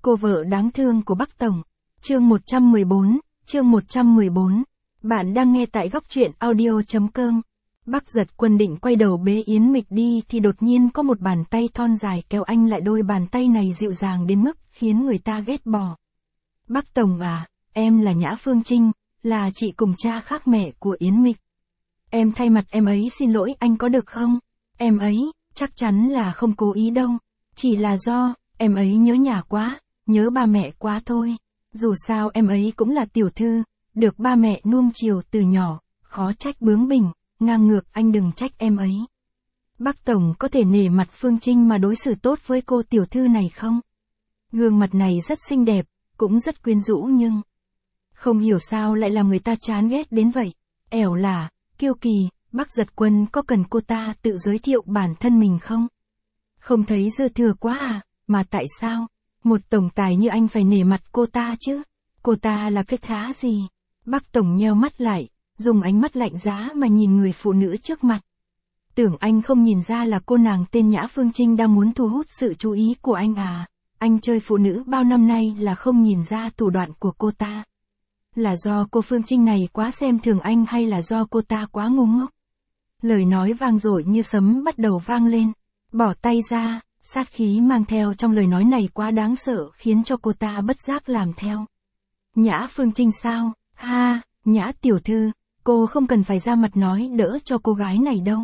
Cô vợ đáng thương của Bắc Tổng. Chương 114. Bạn đang nghe tại góc truyện audio.com. Bắc Giật Quân định quay đầu bế Yến Mịch đi thì đột nhiên có một bàn tay thon dài kéo anh lại, đôi bàn tay này dịu dàng đến mức khiến người ta ghét bỏ. Bắc Tổng à, em là Nhã Phương Trinh, là chị cùng cha khác mẹ của Yến Mịch. Em thay mặt em ấy xin lỗi anh có được không? Em ấy, chắc chắn là không cố ý đâu. Chỉ là do, em ấy nhớ nhà quá, nhớ ba mẹ quá thôi. Dù sao em ấy cũng là tiểu thư, được ba mẹ nuông chiều từ nhỏ, khó trách bướng bỉnh, ngang ngược, anh đừng trách em ấy. Bác Tổng có thể nể mặt Phương Trinh mà đối xử tốt với cô tiểu thư này không? Gương mặt này rất xinh đẹp, cũng rất quyến rũ nhưng không hiểu sao lại làm người ta chán ghét đến vậy. Ẻo là, kiêu kỳ, Bắc Giật Quân có cần cô ta tự giới thiệu bản thân mình không? Không thấy dư thừa quá à, mà tại sao? Một tổng tài như anh phải nể mặt cô ta chứ? Cô ta là cái thá gì? Bác Tổng nheo mắt lại, dùng ánh mắt lạnh giá mà nhìn người phụ nữ trước mặt. Tưởng anh không nhìn ra là cô nàng tên Nhã Phương Trinh đang muốn thu hút sự chú ý của anh à? Anh chơi phụ nữ bao năm nay là không nhìn ra thủ đoạn của cô ta. Là do cô Phương Trinh này quá xem thường anh hay là do cô ta quá ngu ngốc? Lời nói vang dội như sấm bắt đầu vang lên. Bỏ tay ra, sát khí mang theo trong lời nói này quá đáng sợ khiến cho cô ta bất giác làm theo. Nhã Phương Trinh sao? Ha, Nhã tiểu thư, cô không cần phải ra mặt nói đỡ cho cô gái này đâu.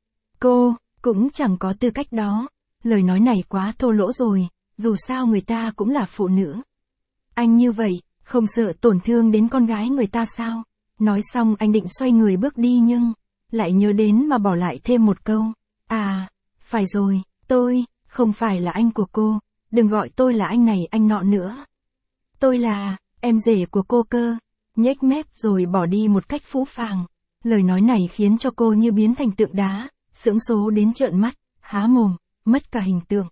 Cô, cũng chẳng có tư cách đó. Lời nói này quá thô lỗ rồi, dù sao người ta cũng là phụ nữ. Anh như vậy, không sợ tổn thương đến con gái người ta sao? Nói xong anh định xoay người bước đi nhưng lại nhớ đến mà bỏ lại thêm một câu. À, phải rồi, tôi không phải là anh của cô, đừng gọi tôi là anh này anh nọ nữa. Tôi là em rể của cô cơ. Nhếch mép rồi bỏ đi một cách phũ phàng. Lời nói này khiến cho cô như biến thành tượng đá, sững số đến trợn mắt, há mồm, mất cả hình tượng.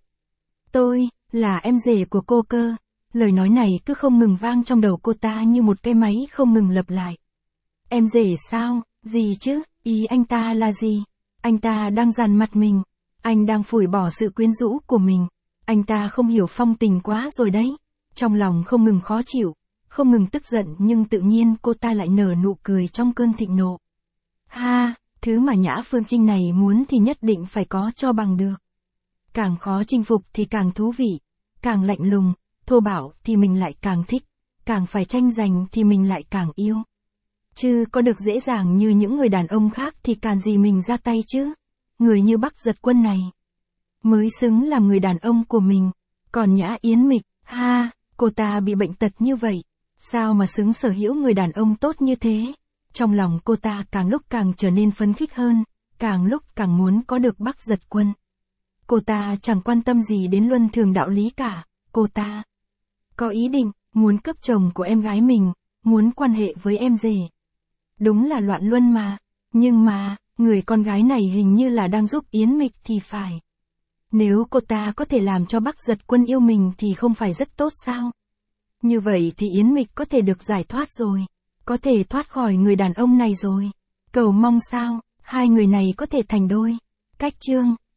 Tôi là em rể của cô cơ. Lời nói này cứ không ngừng vang trong đầu cô ta như một cái máy không ngừng lặp lại. Em rể sao? Gì chứ? Ý anh ta là gì? Anh ta đang dằn mặt mình. Anh đang phủi bỏ sự quyến rũ của mình. Anh ta không hiểu phong tình quá rồi đấy. Trong lòng không ngừng khó chịu, không ngừng tức giận, nhưng tự nhiên cô ta lại nở nụ cười trong cơn thịnh nộ. Ha, thứ mà Nhã Phương Trinh này muốn thì nhất định phải có cho bằng được. Càng khó chinh phục thì càng thú vị, càng lạnh lùng, thô bạo thì mình lại càng thích, càng phải tranh giành thì mình lại càng yêu. Chứ có được dễ dàng như những người đàn ông khác thì càn gì mình ra tay chứ. Người như Bắc Giật Quân này mới xứng làm người đàn ông của mình. Còn Nhã Yến Mịch, ha, cô ta bị bệnh tật như vậy, sao mà xứng sở hữu người đàn ông tốt như thế? Trong lòng cô ta càng lúc càng trở nên phấn khích hơn, càng lúc càng muốn có được Bắc Giật Quân. Cô ta chẳng quan tâm gì đến luân thường đạo lý cả, cô ta có ý định muốn cướp chồng của em gái mình, muốn quan hệ với em rể. Đúng là loạn luân mà, nhưng mà, người con gái này hình như là đang giúp Yến Mịch thì phải. Nếu cô ta có thể làm cho Bắc Giật Quân yêu mình thì không phải rất tốt sao? Như vậy thì Yến Mịch có thể được giải thoát rồi, có thể thoát khỏi người đàn ông này rồi. Cầu mong sao, hai người này có thể thành đôi. Cách chương